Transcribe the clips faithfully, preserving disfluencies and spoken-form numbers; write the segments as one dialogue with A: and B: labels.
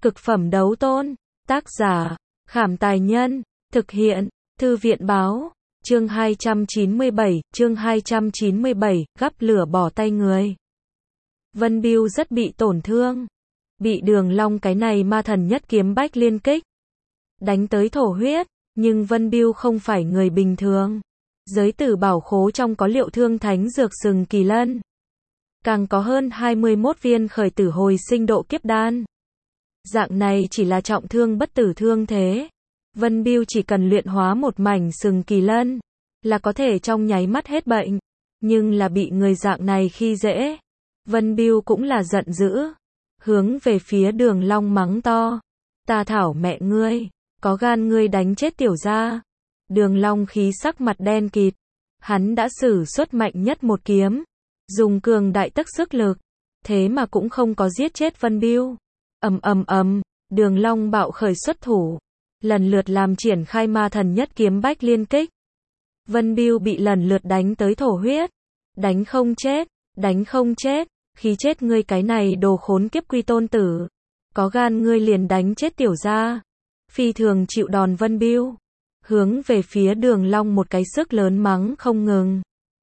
A: Cực phẩm đấu tôn. Tác giả, Khảm Tài Nhân. Thực hiện, Thư viện Báo. Chương hai trăm chín mươi bảy, chương hai trăm chín mươi bảy, gắp lửa bỏ tay người. Vân Bưu rất bị tổn thương. Bị Đường Long cái này ma thần nhất kiếm bách liên kích. Đánh tới thổ huyết, nhưng Vân Bưu không phải người bình thường. Giới tử bảo khố trong có liệu thương thánh dược sừng kỳ lân. Càng có hơn hai mươi mốt viên khởi tử hồi sinh độ kiếp đan. Dạng này chỉ là trọng thương bất tử thương thế. Vân Bưu chỉ cần luyện hóa một mảnh sừng kỳ lân, là có thể trong nháy mắt hết bệnh. Nhưng là bị người dạng này khi dễ. Vân Bưu cũng là giận dữ. Hướng về phía Đường Long mắng to. Ta thảo mẹ ngươi, có gan ngươi đánh chết tiểu gia. Đường Long khí sắc mặt đen kịt. Hắn đã sử xuất mạnh nhất một kiếm. Dùng cường đại tức sức lực. Thế mà cũng không có giết chết Vân Bưu. Ầm ầm ầm, Đường Long bạo khởi xuất thủ. Lần lượt làm triển khai ma thần nhất kiếm bách liên kích. Vân Bưu bị lần lượt đánh tới thổ huyết. Đánh không chết, đánh không chết, khí chết ngươi cái này đồ khốn kiếp quy tôn tử. Có gan ngươi liền đánh chết tiểu gia. Phi thường chịu đòn Vân Bưu. Hướng về phía Đường Long một cái sức lớn mắng không ngừng.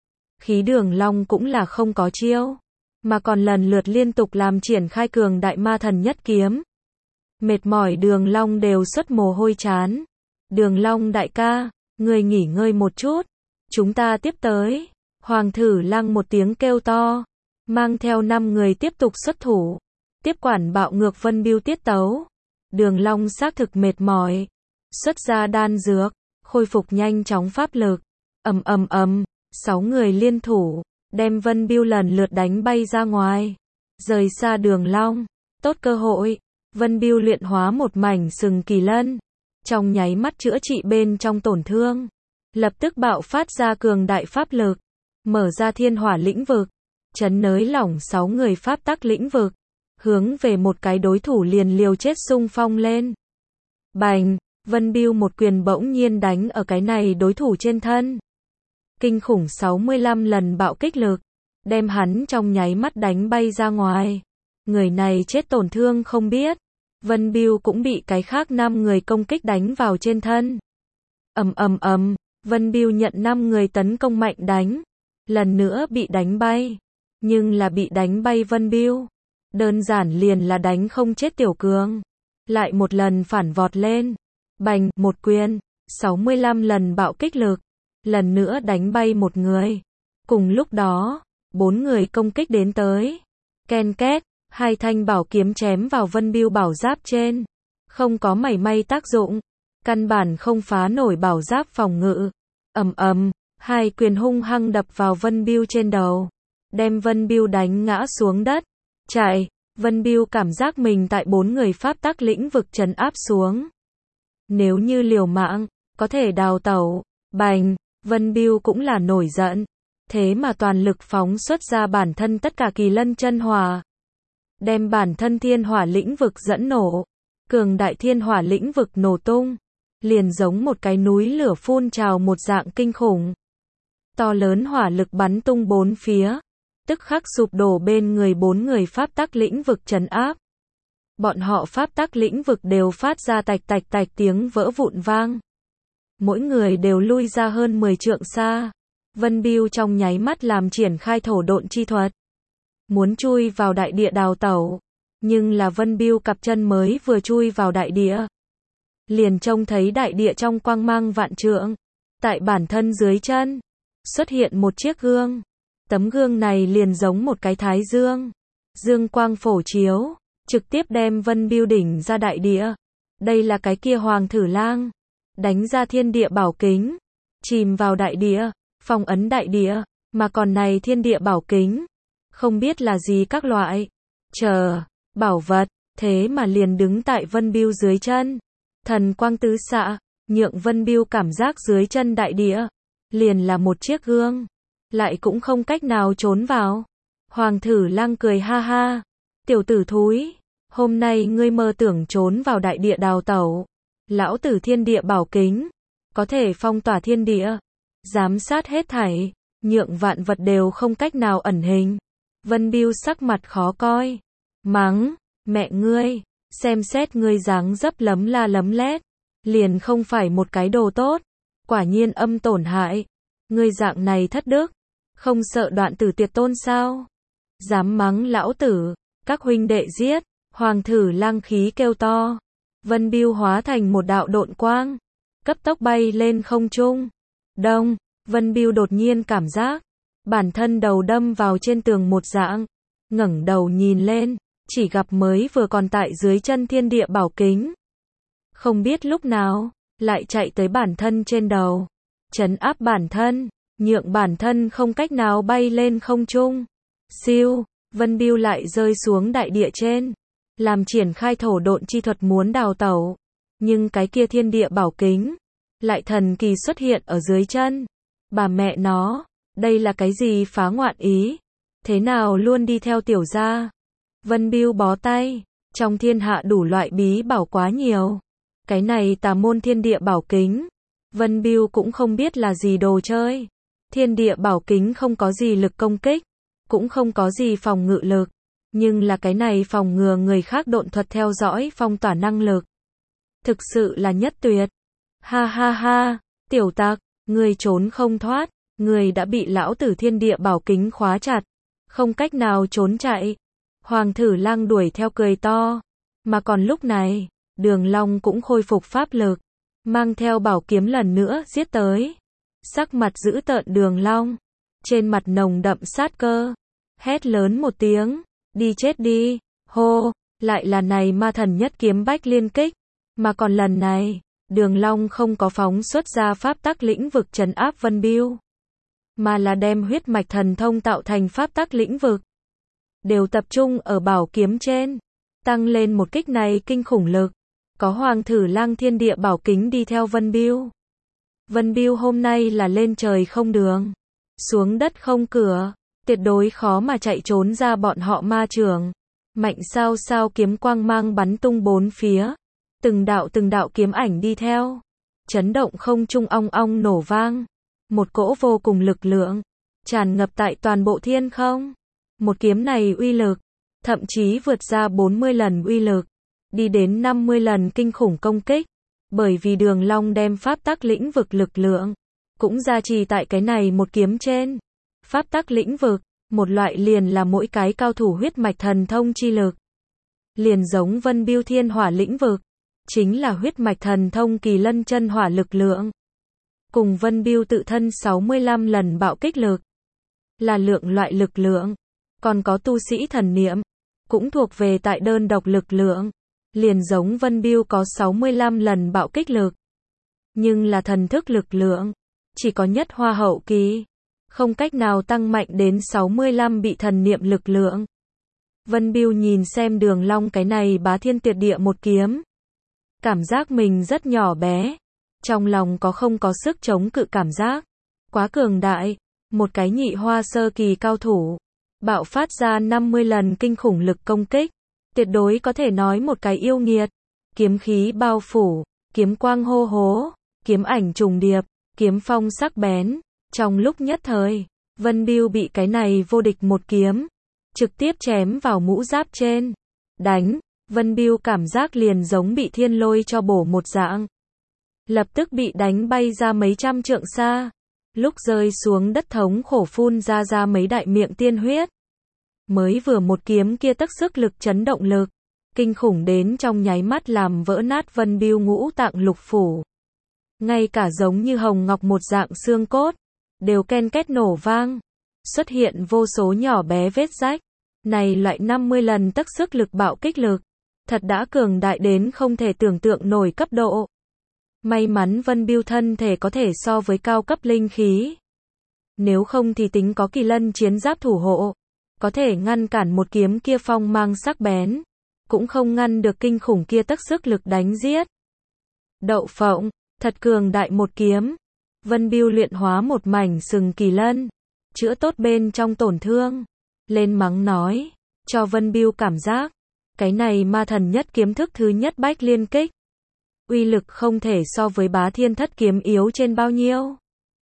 A: Khí Đường Long cũng là không có chiêu. Mà còn lần lượt liên tục làm triển khai cường đại ma thần nhất kiếm. Mệt mỏi Đường Long đều xuất mồ hôi chán. Đường Long đại ca, ngươi nghỉ ngơi một chút. Chúng ta tiếp tới. Hoàng Thử Lăng một tiếng kêu to. Mang theo năm người tiếp tục xuất thủ. Tiếp quản bạo ngược Vân Bưu tiết tấu. Đường Long xác thực mệt mỏi. Xuất ra đan dược. Khôi phục nhanh chóng pháp lực. Ầm ầm ầm. Sáu người liên thủ. Đem Vân Bưu lần lượt đánh bay ra ngoài. Rời xa Đường Long. Tốt cơ hội. Vân Bưu luyện hóa một mảnh sừng kỳ lân. Trong nháy mắt chữa trị bên trong tổn thương. Lập tức bạo phát ra cường đại pháp lực. Mở ra thiên hỏa lĩnh vực. Chấn nới lỏng sáu người pháp tắc lĩnh vực. Hướng về một cái đối thủ liền liều chết xung phong lên. Bành, Vân Bưu một quyền bỗng nhiên đánh ở cái này đối thủ trên thân. Kinh khủng sáu mươi lăm lần bạo kích lực. Đem hắn trong nháy mắt đánh bay ra ngoài. Người này chết tổn thương không biết. Vân Bưu cũng bị cái khác năm người công kích đánh vào trên thân. Ầm ầm ầm, Vân Bưu nhận năm người tấn công mạnh đánh. Lần nữa bị đánh bay. Nhưng là bị đánh bay Vân Bưu. Đơn giản liền là đánh không chết tiểu cường. Lại một lần phản vọt lên. Bành, một quyền. sáu mươi lăm lần bạo kích lực. Lần nữa đánh bay một người. Cùng lúc đó, bốn người công kích đến tới. Ken két, hai thanh bảo kiếm chém vào Vân Bưu bảo giáp trên. Không có mảy may tác dụng. Căn bản không phá nổi bảo giáp phòng ngự. Ầm ầm, hai quyền hung hăng đập vào Vân Bưu trên đầu. Đem Vân Bưu đánh ngã xuống đất. Chạy, Vân Bưu cảm giác mình tại bốn người pháp tắc lĩnh vực trấn áp xuống. Nếu như liều mạng, có thể đào tẩu. Bành, Vân Bưu cũng là nổi giận. Thế mà toàn lực phóng xuất ra bản thân tất cả kỳ lân chân hỏa. Đem bản thân thiên hỏa lĩnh vực dẫn nổ. Cường đại thiên hỏa lĩnh vực nổ tung. Liền giống một cái núi lửa phun trào một dạng kinh khủng. To lớn hỏa lực bắn tung bốn phía. Tức khắc sụp đổ bên người bốn người pháp tắc lĩnh vực trấn áp. Bọn họ pháp tắc lĩnh vực đều phát ra tạch tạch tạch tiếng vỡ vụn vang. Mỗi người đều lui ra hơn mười trượng xa. Vân Bưu trong nháy mắt làm triển khai thổ độn chi thuật. Muốn chui vào đại địa đào tẩu. Nhưng là Vân Bưu cặp chân mới vừa chui vào đại địa. Liền trông thấy đại địa trong quang mang vạn trượng. Tại bản thân dưới chân. Xuất hiện một chiếc gương. Tấm gương này liền giống một cái thái dương. Dương quang phổ chiếu. Trực tiếp đem Vân Bưu đỉnh ra đại địa. Đây là cái kia Hoàng Thử Lang. Đánh ra thiên địa bảo kính. Chìm vào đại địa. Phong ấn đại địa. Mà còn này thiên địa bảo kính. Không biết là gì các loại. Chờ. Bảo vật. Thế mà liền đứng tại Vân Bưu dưới chân. Thần quang tứ xạ. Nhượng Vân Bưu cảm giác dưới chân đại địa. Liền là một chiếc gương. Lại cũng không cách nào trốn vào. Hoàng Thử Lang cười ha ha. Tiểu tử thúi. Hôm nay ngươi mơ tưởng trốn vào đại địa đào tẩu. Lão tử thiên địa bảo kính. Có thể phong tỏa thiên địa. Giám sát hết thảy. Nhượng vạn vật đều không cách nào ẩn hình. Vân Bưu sắc mặt khó coi. Mắng. Mẹ ngươi. xem xét ngươi dáng dấp lấm la lấm lét, liền không phải một cái đồ tốt, quả nhiên âm tổn hại, ngươi dạng này thất đức, không sợ đoạn tử tuyệt tôn sao? Dám mắng lão tử, các huynh đệ giết, Hoàng Thử Lang khí kêu to, Vân Bưu hóa thành một đạo độn quang, cấp tốc bay lên không trung. Đông, Vân Bưu đột nhiên cảm giác, bản thân đầu đâm vào trên tường một dạng, ngẩng đầu nhìn lên, chỉ gặp mới vừa còn tại dưới chân thiên địa bảo kính. Không biết lúc nào, lại chạy tới bản thân trên đầu, trấn áp bản thân, nhượng bản thân không cách nào bay lên không trung. Siêu, Vân Bưu lại rơi xuống đại địa trên, làm triển khai thổ độn chi thuật muốn đào tẩu, nhưng cái kia thiên địa bảo kính lại thần kỳ xuất hiện ở dưới chân. Bà mẹ nó, đây là cái gì phá ngoạn ý? Thế nào luôn đi theo tiểu gia? Vân Bưu bó tay, trong thiên hạ đủ loại bí bảo quá nhiều. Cái này tà môn thiên địa bảo kính, Vân Bưu cũng không biết là gì đồ chơi. Thiên địa bảo kính không có gì lực công kích, cũng không có gì phòng ngự lực, nhưng là cái này phòng ngừa người khác độn thuật theo dõi phong tỏa năng lực. Thực sự là nhất tuyệt. Ha ha ha, tiểu tặc, ngươi trốn không thoát, ngươi đã bị lão tử thiên địa bảo kính khóa chặt, không cách nào trốn chạy. Hoàng Thử Lang đuổi theo cười to, mà còn lúc này, Đường Long cũng khôi phục pháp lực, mang theo bảo kiếm lần nữa giết tới. Sắc mặt dữ tợn Đường Long, trên mặt nồng đậm sát cơ, hét lớn một tiếng, đi chết đi, hô, lại là này ma thần nhất kiếm bách liên kích, mà còn lần này, Đường Long không có phóng xuất ra pháp tắc lĩnh vực trấn áp Vân Bưu, mà là đem huyết mạch thần thông tạo thành pháp tắc lĩnh vực, đều tập trung ở bảo kiếm trên, tăng lên một kích này kinh khủng lực. Có Hoàng Thử Lang thiên địa bảo kính đi theo Vân Bưu. Vân Bưu hôm nay là lên trời không đường, xuống đất không cửa, tuyệt đối khó mà chạy trốn ra bọn họ ma trường. Mạnh sao sao kiếm quang mang bắn tung bốn phía, từng đạo từng đạo kiếm ảnh đi theo, chấn động không trung ong ong nổ vang, một cỗ vô cùng lực lượng tràn ngập tại toàn bộ thiên không. Một kiếm này uy lực thậm chí vượt ra bốn mươi lần uy lực, đi đến năm mươi lần kinh khủng công kích, bởi vì Đường Long đem pháp tắc lĩnh vực lực lượng cũng gia trì tại cái này một kiếm trên. Pháp tắc lĩnh vực, một loại liền là mỗi cái cao thủ huyết mạch thần thông chi lực, liền giống Vân Bưu thiên hỏa lĩnh vực, chính là huyết mạch thần thông kỳ lân chân hỏa lực lượng, cùng Vân Bưu tự thân sáu mươi lăm lần bạo kích lực, là lượng loại lực lượng. Còn có tu sĩ thần niệm, cũng thuộc về tại đơn độc lực lượng, liền giống Vân Bưu có sáu mươi lăm lần bạo kích lực, nhưng là thần thức lực lượng, chỉ có nhất hoa hậu kỳ, không cách nào tăng mạnh đến sáu mươi lăm bị thần niệm lực lượng. Vân Bưu nhìn xem Đường Long cái này bá thiên tuyệt địa một kiếm, cảm giác mình rất nhỏ bé, trong lòng có không có sức chống cự cảm giác, quá cường đại, một cái nhị hoa sơ kỳ cao thủ, bạo phát ra năm mươi lần kinh khủng lực công kích, tuyệt đối có thể nói một cái yêu nghiệt. Kiếm khí bao phủ, kiếm quang hô hố, kiếm ảnh trùng điệp, kiếm phong sắc bén, trong lúc nhất thời, Vân Bưu bị cái này vô địch một kiếm trực tiếp chém vào mũ giáp trên. Đánh, Vân Bưu cảm giác liền giống bị thiên lôi cho bổ một dạng, lập tức bị đánh bay ra mấy trăm trượng xa. Lúc rơi xuống đất thống khổ phun ra ra mấy đại miệng tiên huyết. Mới vừa một kiếm kia tất sức lực chấn động lực, kinh khủng đến trong nháy mắt làm vỡ nát Vân Bưu ngũ tạng lục phủ. Ngay cả giống như hồng ngọc một dạng xương cốt, đều ken két nổ vang, xuất hiện vô số nhỏ bé vết rách. Này loại năm mươi lần tất sức lực bạo kích lực, thật đã cường đại đến không thể tưởng tượng nổi cấp độ. May mắn Vân Bưu thân thể có thể so với cao cấp linh khí. Nếu không thì tính có kỳ lân chiến giáp thủ hộ, có thể ngăn cản một kiếm kia phong mang sắc bén, cũng không ngăn được kinh khủng kia tất sức lực đánh giết. Đậu phộng, thật cường đại một kiếm. Vân Bưu luyện hóa một mảnh sừng kỳ lân, chữa tốt bên trong tổn thương, lên mắng nói, cho Vân Bưu cảm giác, cái này ma thần nhất kiếm thức thứ nhất bách liên kích, uy lực không thể so với bá thiên thất kiếm yếu trên bao nhiêu.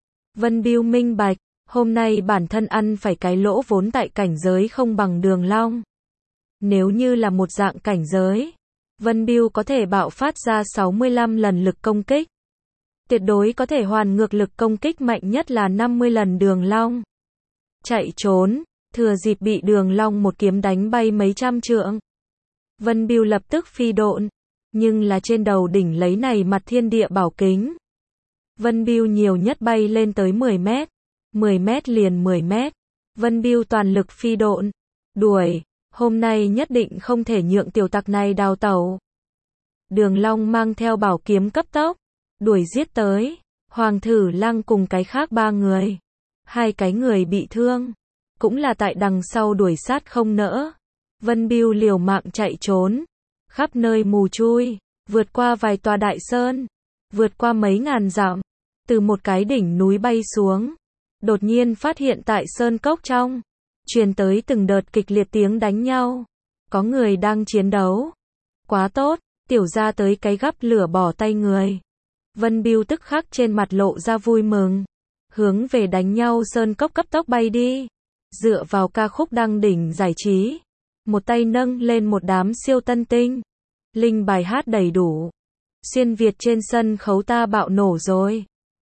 A: Vân Bưu minh bạch, hôm nay bản thân ăn phải cái lỗ vốn tại cảnh giới không bằng Đường Long. Nếu như là một dạng cảnh giới, Vân Bưu có thể bạo phát ra sáu mươi lăm lần lực công kích. Tuyệt đối có thể hoàn ngược lực công kích mạnh nhất là năm mươi lần Đường Long. Chạy trốn, thừa dịp bị Đường Long một kiếm đánh bay mấy trăm trượng. Vân Bưu lập tức phi độn, nhưng là trên đầu đỉnh lấy này mặt thiên địa bảo kính. Vân Bưu nhiều nhất bay lên tới mười mét, mười mét liền mười mét. Vân Bưu toàn lực phi độn, đuổi, hôm nay nhất định không thể nhượng tiểu tặc này đào tẩu. Đường Long mang theo bảo kiếm cấp tốc, đuổi giết tới, Hoàng Thử Lăng cùng cái khác ba người. Hai cái người bị thương, cũng là tại đằng sau đuổi sát không nỡ. Vân Bưu liều mạng chạy trốn, khắp nơi mù chui, vượt qua vài tòa đại sơn, vượt qua mấy ngàn dặm, từ một cái đỉnh núi bay xuống. Đột nhiên phát hiện tại sơn cốc trong, truyền tới từng đợt kịch liệt tiếng đánh nhau. Có người đang chiến đấu. Quá tốt, tiểu gia tới cái gắp lửa bỏ tay người. Vân Bưu tức khắc trên mặt lộ ra vui mừng. Hướng về đánh nhau sơn cốc cấp tốc bay đi. Dựa vào ca khúc đăng đỉnh giải trí. Một tay nâng lên một đám siêu tân tinh. Linh bài hát đầy đủ. Xuyên Việt trên sân khấu ta bạo nổ rồi.